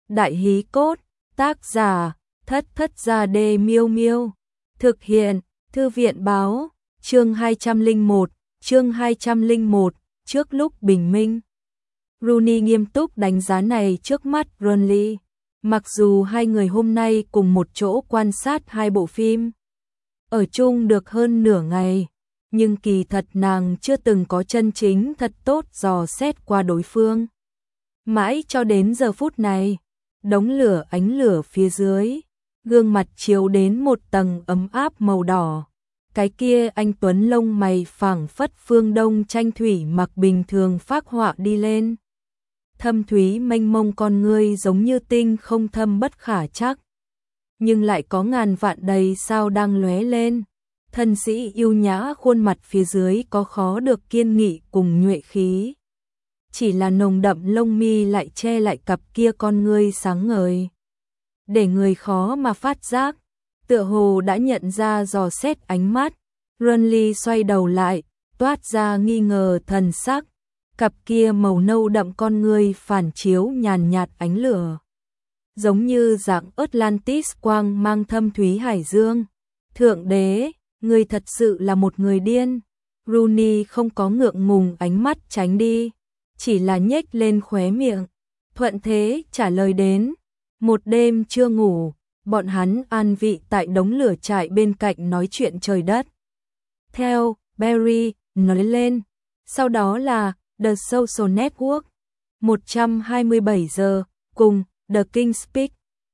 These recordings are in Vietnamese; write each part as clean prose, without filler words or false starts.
Đại hí cốt, tác giả, Thất Thất Gia Đê Miêu Miêu. Thực hiện, Thư viện báo, chương 201, trước lúc bình minh. Rooney nghiêm túc đánh giá này trước mắt Burnley. Mặc dù hai người hôm nay cùng một chỗ quan sát hai bộ phim, ở chung được hơn nửa ngày, nhưng kỳ thật nàng chưa từng có chân chính thật tốt dò xét qua đối phương. Mãi cho đến giờ phút này, đống lửa ánh lửa phía dưới, gương mặt chiếu đến một tầng ấm áp màu đỏ. Cái kia anh tuấn lông mày phảng phất phương đông tranh thủy mặc bình thường phác họa đi lên. Thâm thúy mênh mông con ngươi giống như tinh không thâm bất khả trắc, nhưng lại có ngàn vạn đầy sao đang lóe lên. Thân sĩ yêu nhã khuôn mặt phía dưới có khó được kiên nghị cùng nhuệ khí. Chỉ là nồng đậm lông mi lại che lại cặp kia con ngươi sáng ngời, để người khó mà phát giác. Tựa hồ đã nhận ra dò xét ánh mắt, Burnley xoay đầu lại, toát ra nghi ngờ thần sắc. Cặp kia màu nâu đậm con ngươi phản chiếu nhàn nhạt ánh lửa, giống như dạng Atlantis quang mang thâm thúy hải dương. Thượng đế, ngươi thật sự là một người điên. Rooney không có ngượng ngùng ánh mắt tránh đi, chỉ là nhếch lên khóe miệng, thuận thế trả lời đến. Một đêm chưa ngủ, bọn hắn an vị tại đống lửa trại bên cạnh nói chuyện trời đất. Theo Barry nói lên, sau đó là The Social Network, 127 giờ, cùng The King's Speak.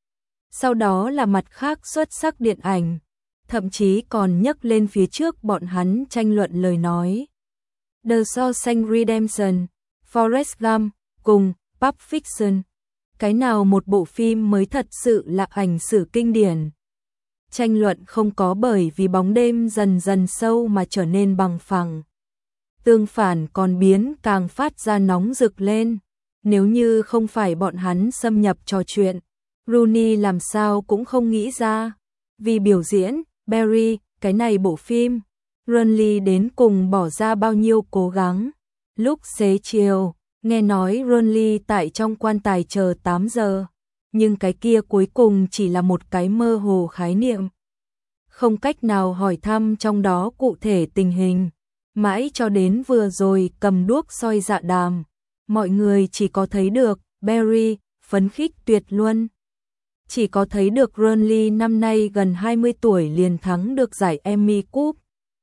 Sau đó là mặt khác xuất sắc điện ảnh, thậm chí còn nhắc lên phía trước bọn hắn tranh luận lời nói. The Shawshank Redemption, Forrest Gump, cùng Pulp Fiction. Cái nào một bộ phim mới thật sự là ảnh sử kinh điển. Tranh luận không có bởi vì bóng đêm dần dần sâu mà trở nên bằng phẳng. Tương phản còn biến càng phát ra nóng rực lên. Nếu như không phải bọn hắn xâm nhập trò chuyện, Rooney làm sao cũng không nghĩ ra. Vì biểu diễn, Barry, cái này bộ phim, Burnley đến cùng bỏ ra bao nhiêu cố gắng. Lúc xế chiều, nghe nói Burnley tại trong quan tài chờ 8 giờ, nhưng cái kia cuối cùng chỉ là một cái mơ hồ khái niệm. Không cách nào hỏi thăm trong đó cụ thể tình hình. Mãi cho đến vừa rồi cầm đuốc soi dạ đàm, mọi người chỉ có thấy được Barry phấn khích tuyệt luân. Chỉ có thấy được Burnley năm nay gần 20 tuổi liền thắng được giải Emmy Cup.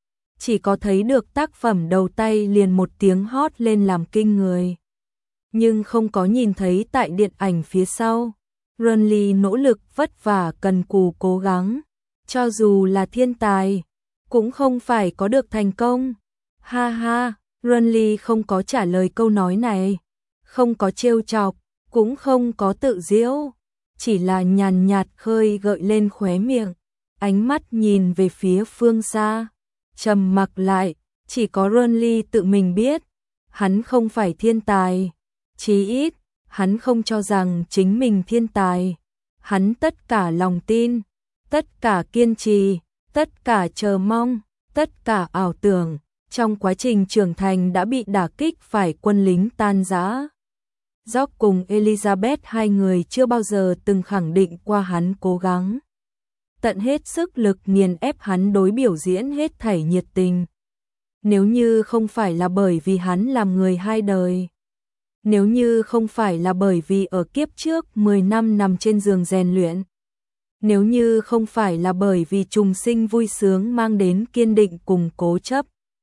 Chỉ có thấy được tác phẩm đầu tay liền một tiếng hót lên làm kinh người. Nhưng không có nhìn thấy tại điện ảnh phía sau, Burnley nỗ lực vất vả cần cù cố gắng. Cho dù là thiên tài, cũng không phải có được thành công. Ha ha, Burnley không có trả lời câu nói này, không có trêu chọc, cũng không có tự giễu, chỉ là nhàn nhạt khơi gợi lên khóe miệng, ánh mắt nhìn về phía phương xa, trầm mặc lại. Chỉ có Burnley tự mình biết, hắn không phải thiên tài, chí ít, hắn không cho rằng chính mình thiên tài. Hắn tất cả lòng tin, tất cả kiên trì, tất cả chờ mong, tất cả ảo tưởng, trong quá trình trưởng thành đã bị đả kích phải quân lính tan rã. George cùng Elizabeth hai người chưa bao giờ từng khẳng định qua hắn cố gắng. Tận hết sức lực nghiền ép hắn đối biểu diễn hết thảy nhiệt tình. Nếu như không phải là bởi vì hắn làm người hai đời, nếu như không phải là bởi vì ở kiếp trước 10 năm nằm trên giường rèn luyện, nếu như không phải là bởi vì trùng sinh vui sướng mang đến kiên định cùng cố chấp,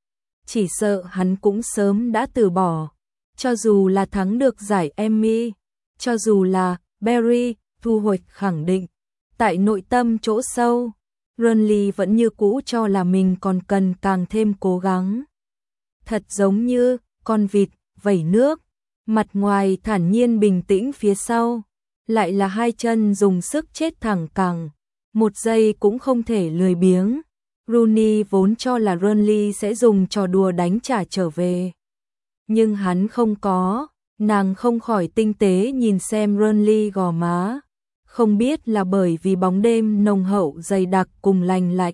chỉ sợ hắn cũng sớm đã từ bỏ. Cho dù là thắng được giải Emmy, cho dù là Barry thu hồi khẳng định, tại nội tâm chỗ sâu, Burnley vẫn như cũ cho là mình còn cần càng thêm cố gắng. Thật giống như con vịt vẩy nước, mặt ngoài thản nhiên bình tĩnh, phía sau lại là hai chân dùng sức chết thẳng cẳng, một giây cũng không thể lười biếng. Rooney vốn cho là Burnley sẽ dùng trò đùa đánh trả trở về, nhưng hắn không có. Nàng không khỏi tinh tế nhìn xem Burnley gò má, không biết là bởi vì bóng đêm nồng hậu dày đặc cùng lành lạnh,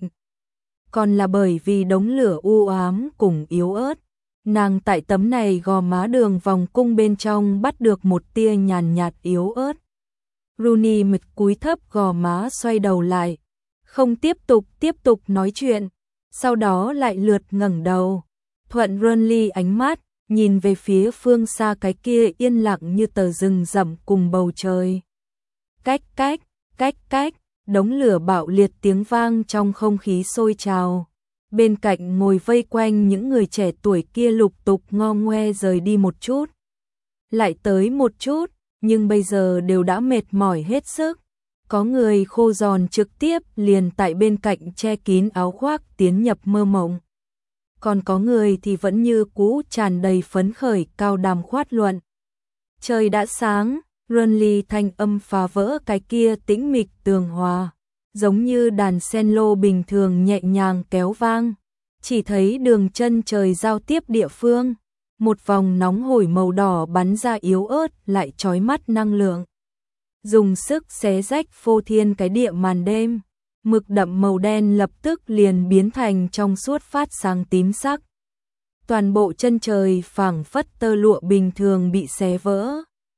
còn là bởi vì đống lửa u ám cùng yếu ớt. Nàng tại tấm này gò má đường vòng cung bên trong bắt được một tia nhàn nhạt yếu ớt. Rooney mệt cúi thấp gò má xoay đầu lại, không tiếp tục nói chuyện, sau đó lại lượt ngẩng đầu, thuận Burnley ánh mắt, nhìn về phía phương xa cái kia yên lặng như tờ rừng rậm cùng bầu trời. Cách, đống lửa bạo liệt tiếng vang trong không khí sôi trào. Bên cạnh ngồi vây quanh những người trẻ tuổi kia lục tục ngo ngoe rời đi một chút, lại tới một chút, nhưng bây giờ đều đã mệt mỏi hết sức. Có người khô giòn trực tiếp liền tại bên cạnh che kín áo khoác tiến nhập mơ mộng. Còn có người thì vẫn như cũ tràn đầy phấn khởi cao đàm khoát luận. Trời đã sáng, Burnley thanh âm phá vỡ cái kia tĩnh mịch tường hòa, giống như đàn cello bình thường nhẹ nhàng kéo vang. Chỉ thấy đường chân trời giao tiếp địa phương, một vòng nóng hổi màu đỏ bắn ra yếu ớt lại chói mắt năng lượng. Dùng sức xé rách phô thiên cái địa màn đêm, mực đậm màu đen lập tức liền biến thành trong suốt phát sáng tím sắc. Toàn bộ chân trời phảng phất tơ lụa bình thường bị xé vỡ.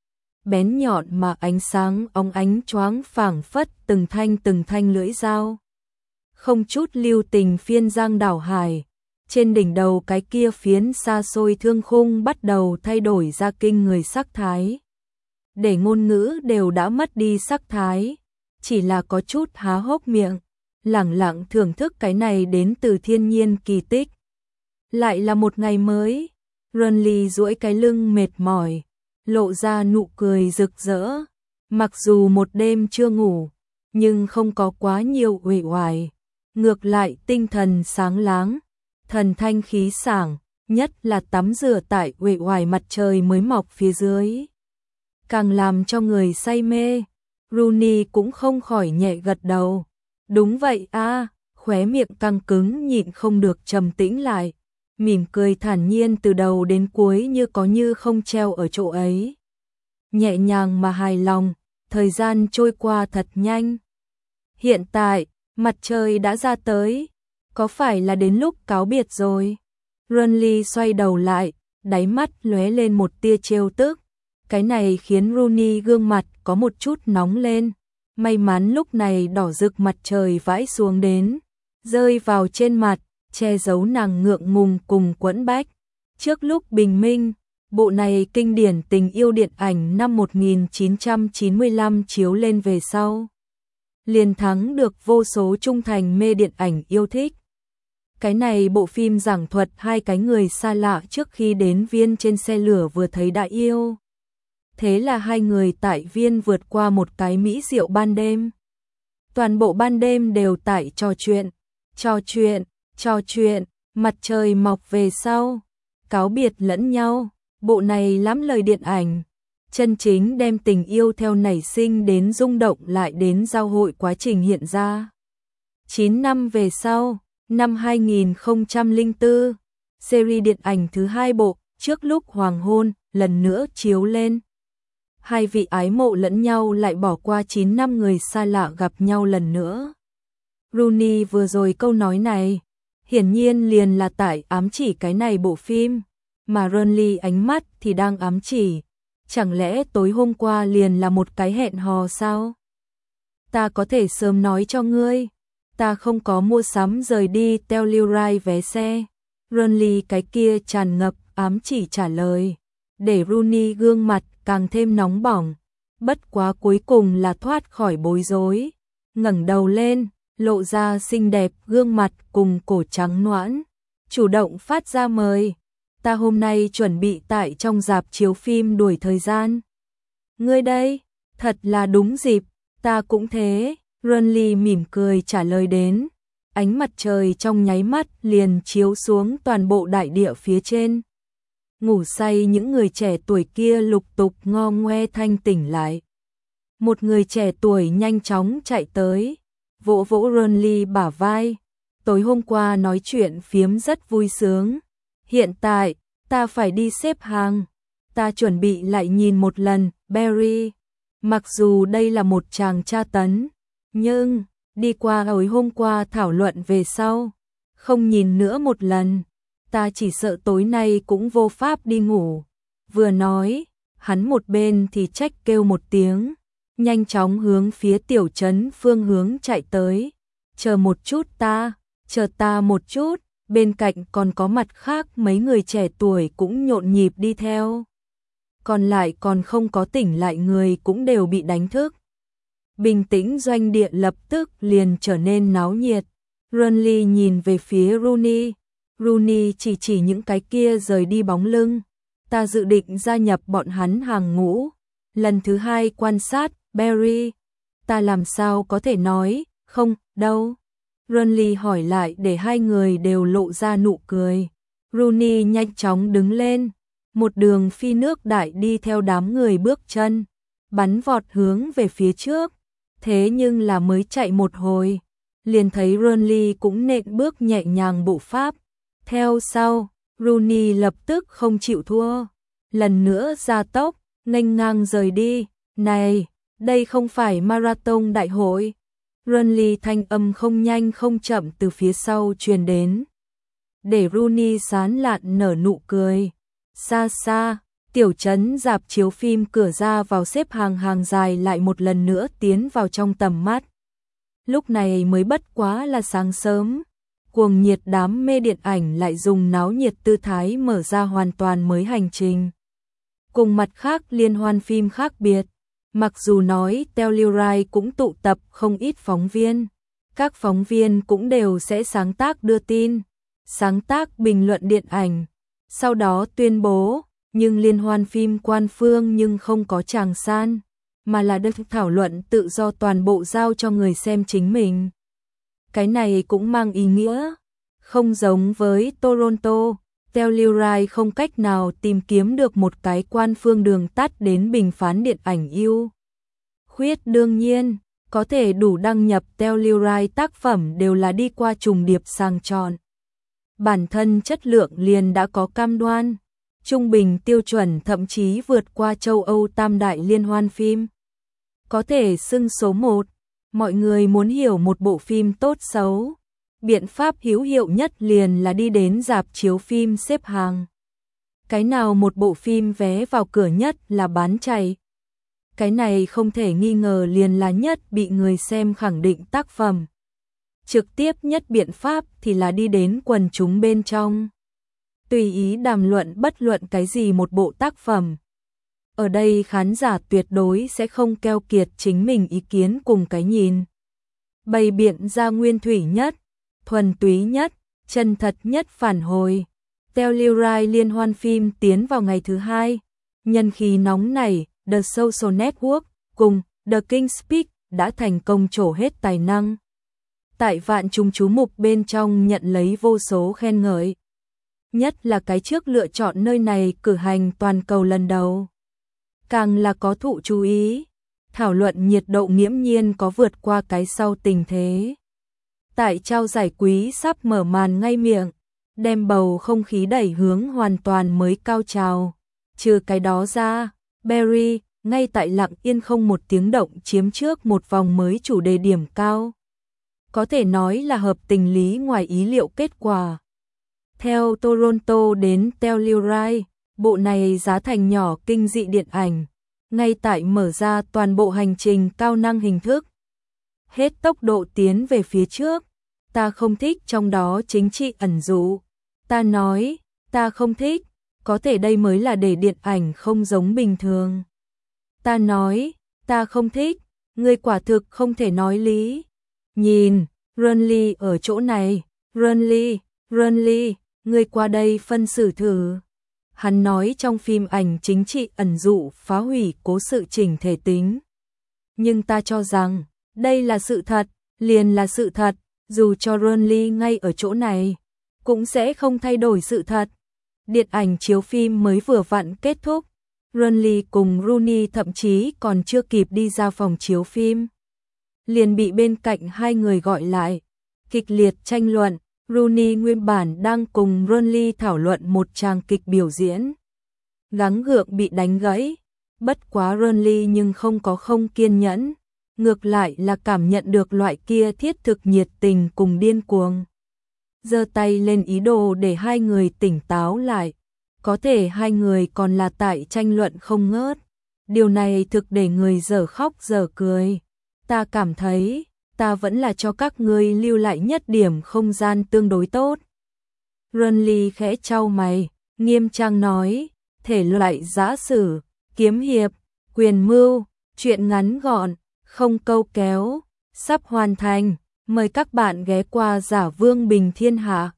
Bén nhọn mà ánh sáng óng ánh choáng phảng phất từng thanh lưỡi dao. Không chút lưu tình phiên giang đảo hải, trên đỉnh đầu cái kia phiến xa xôi thương khung bắt đầu thay đổi ra kinh người sắc thái. Để ngôn ngữ đều đã mất đi sắc thái, chỉ là có chút há hốc miệng, lẳng lặng thưởng thức cái này đến từ thiên nhiên kỳ tích. Lại là một ngày mới, Burnley duỗi cái lưng mệt mỏi, lộ ra nụ cười rực rỡ. Mặc dù một đêm chưa ngủ, nhưng không có quá nhiều uể oải, ngược lại tinh thần sáng láng, thần thanh khí sảng, nhất là tắm rửa tại uể oải mặt trời mới mọc phía dưới, càng làm cho người say mê. Rooney cũng không khỏi nhẹ gật đầu. Đúng vậy a, khóe miệng căng cứng nhịn không được trầm tĩnh lại, mỉm cười thản nhiên từ đầu đến cuối như có như không treo ở chỗ ấy. Nhẹ nhàng mà hài lòng, thời gian trôi qua thật nhanh. Hiện tại, mặt trời đã ra tới, có phải là đến lúc cáo biệt rồi? Burnley xoay đầu lại, đáy mắt lóe lên một tia trêu tức. Cái này khiến Rooney gương mặt có một chút nóng lên. May mắn lúc này đỏ rực mặt trời vãi xuống đến, rơi vào trên mặt, che giấu nàng ngượng ngùng cùng quẫn bách. Trước lúc bình minh, bộ này kinh điển tình yêu điện ảnh năm 1995 chiếu lên về sau, liền thắng được vô số trung thành mê điện ảnh yêu thích. Cái này bộ phim giảng thuật hai cái người xa lạ trước khi đến Viên trên xe lửa vừa thấy đã yêu. Thế là hai người tại Viên vượt qua một cái mỹ diệu ban đêm. Toàn bộ ban đêm đều tại trò chuyện, mặt trời mọc về sau, cáo biệt lẫn nhau. Bộ này lắm lời điện ảnh, chân chính đem tình yêu theo nảy sinh đến rung động lại đến giao hội quá trình hiện ra. 9 năm về sau, năm 2004, series điện ảnh thứ hai bộ, Trước lúc hoàng hôn, lần nữa chiếu lên. Hai vị ái mộ lẫn nhau lại bỏ qua 9 năm người xa lạ gặp nhau lần nữa. Rooney vừa rồi câu nói này, hiển nhiên liền là tại ám chỉ cái này bộ phim, mà Burnley ánh mắt thì đang ám chỉ, chẳng lẽ tối hôm qua liền là một cái hẹn hò sao? Ta có thể sớm nói cho ngươi, ta không có mua sắm rời đi Telluride vé xe. Burnley cái kia tràn ngập ám chỉ trả lời, để Rooney gương mặt càng thêm nóng bỏng, bất quá cuối cùng là thoát khỏi bối rối, ngẩng đầu lên, lộ ra xinh đẹp gương mặt cùng cổ trắng nõn, chủ động phát ra mời. Ta hôm nay chuẩn bị tại trong rạp chiếu phim đuổi thời gian. Ngươi đây, thật là đúng dịp, ta cũng thế. Burnley mỉm cười trả lời đến, ánh mặt trời trong nháy mắt liền chiếu xuống toàn bộ đại địa phía trên. Ngủ say những người trẻ tuổi kia lục tục ngo ngoe thanh tỉnh lại. Một người trẻ tuổi nhanh chóng chạy tới, vỗ vỗ Burnley bả vai. Tối hôm qua nói chuyện phiếm rất vui sướng. Hiện tại, ta phải đi xếp hàng. Ta chuẩn bị lại nhìn một lần, Barry. Mặc dù đây là một tràng tra tấn, nhưng đi qua hồi hôm qua thảo luận về sau, không nhìn nữa một lần, ta chỉ sợ tối nay cũng vô pháp đi ngủ. Vừa nói, hắn một bên thì trách kêu một tiếng, nhanh chóng hướng phía tiểu trấn phương hướng chạy tới. Chờ một chút chờ ta một chút, bên cạnh còn có mặt khác mấy người trẻ tuổi cũng nhộn nhịp đi theo. Còn lại còn không có tỉnh lại người cũng đều bị đánh thức. Bình tĩnh doanh địa lập tức liền trở nên náo nhiệt. Renly nhìn về phía Rooney. Rooney chỉ những cái kia rời đi bóng lưng. Ta dự định gia nhập bọn hắn hàng ngũ. Lần thứ hai quan sát, Barry. Ta làm sao có thể nói, không, đâu. Renly hỏi lại để hai người đều lộ ra nụ cười. Rooney nhanh chóng đứng lên. Một đường phi nước đại đi theo đám người bước chân. Bắn vọt hướng về phía trước. Thế nhưng là mới chạy một hồi. Liền thấy Renly cũng nện bước nhẹ nhàng bộ pháp. Theo sau, Rooney lập tức không chịu thua. Lần nữa gia tốc, nghênh ngang rời đi. Này, đây không phải marathon đại hội. Renly thanh âm không nhanh không chậm từ phía sau truyền đến. Để Rooney sán lạn nở nụ cười. Xa xa, tiểu trấn rạp chiếu phim cửa ra vào xếp hàng dài lại một lần nữa tiến vào trong tầm mắt. Lúc này mới bất quá là sáng sớm. Cuồng nhiệt đám mê điện ảnh lại dùng náo nhiệt tư thái mở ra hoàn toàn mới hành trình. Cùng mặt khác liên hoan phim khác biệt, mặc dù nói Telluride cũng tụ tập không ít phóng viên, các phóng viên cũng đều sẽ sáng tác đưa tin, sáng tác bình luận điện ảnh, sau đó tuyên bố, nhưng liên hoan phim quan phương nhưng không có tràng san, mà là được thảo luận tự do toàn bộ giao cho người xem chính mình. Cái này cũng mang ý nghĩa, không giống với Toronto, Telluride không cách nào tìm kiếm được một cái quan phương đường tắt đến bình phán điện ảnh ưu khuyết. Đương nhiên, có thể đủ đăng nhập Telluride tác phẩm đều là đi qua trùng điệp sàng chọn. Bản thân chất lượng liền đã có cam đoan, trung bình tiêu chuẩn thậm chí vượt qua châu Âu tam đại liên hoan phim. Có thể xưng số 1, mọi người muốn hiểu một bộ phim tốt xấu. Biện pháp hữu hiệu nhất liền là đi đến rạp chiếu phim xếp hàng. Cái nào một bộ phim vé vào cửa nhất là bán chạy. Cái này không thể nghi ngờ liền là nhất bị người xem khẳng định tác phẩm. Trực tiếp nhất biện pháp thì là đi đến quần chúng bên trong. Tùy ý đàm luận bất luận cái gì một bộ tác phẩm. Ở đây khán giả tuyệt đối sẽ không keo kiệt chính mình ý kiến cùng cái nhìn. Bày biện ra nguyên thủy nhất, thuần túy nhất, chân thật nhất phản hồi. Telluride liên hoan phim tiến vào ngày thứ 2. Nhân khí nóng nảy, The Social Network cùng The King's Speak đã thành công trổ hết tài năng. Tại vạn chúng chú mục bên trong nhận lấy vô số khen ngợi. Nhất là cái trước lựa chọn nơi này cử hành toàn cầu lần đầu. Càng là có thụ chú ý, thảo luận nhiệt độ nghiễm nhiên có vượt qua cái sau tình thế. Tại trao giải quý sắp mở màn ngay miệng, đem bầu không khí đẩy hướng hoàn toàn mới cao trào. Trừ cái đó ra, Barry, ngay tại lặng yên không một tiếng động chiếm trước một vòng mới chủ đề điểm cao. Có thể nói là hợp tình lý ngoài ý liệu kết quả. Theo Toronto đến Telluride, bộ này giá thành nhỏ kinh dị điện ảnh, ngay tại mở ra toàn bộ hành trình cao năng hình thức. Hết tốc độ tiến về phía trước, ta không thích trong đó chính trị ẩn dụ. Ta nói, ta không thích, có thể đây mới là để điện ảnh không giống bình thường. Ta nói, ta không thích, ngươi quả thực không thể nói lý. Nhìn, Renly ở chỗ này, Renly, ngươi qua đây phân xử thử. Hắn nói trong phim ảnh chính trị ẩn dụ phá hủy cố sự chỉnh thể tính. Nhưng ta cho rằng, đây là sự thật, liền là sự thật, dù cho Renly ngay ở chỗ này, cũng sẽ không thay đổi sự thật. Điện ảnh chiếu phim mới vừa vặn kết thúc, Renly cùng Rooney thậm chí còn chưa kịp đi ra phòng chiếu phim. Liền bị bên cạnh hai người gọi lại, kịch liệt tranh luận. Rooney nguyên bản đang cùng Renly thảo luận một tràng kịch biểu diễn. Gắng gượng bị đánh gãy, bất quá Renly nhưng không có không kiên nhẫn, ngược lại là cảm nhận được loại kia thiết thực nhiệt tình cùng điên cuồng. Giơ tay lên ý đồ để hai người tỉnh táo lại, có thể hai người còn là tại tranh luận không ngớt. Điều này thực để người dở khóc dở cười. Ta cảm thấy, ta vẫn là cho các ngươi lưu lại nhất điểm không gian tương đối tốt. Renly khẽ chau mày, nghiêm trang nói, thể loại giã sử, kiếm hiệp, quyền mưu, truyện ngắn gọn, không câu kéo, sắp hoàn thành. Mời các bạn ghé qua Giả Vương Bình Thiên Hạ.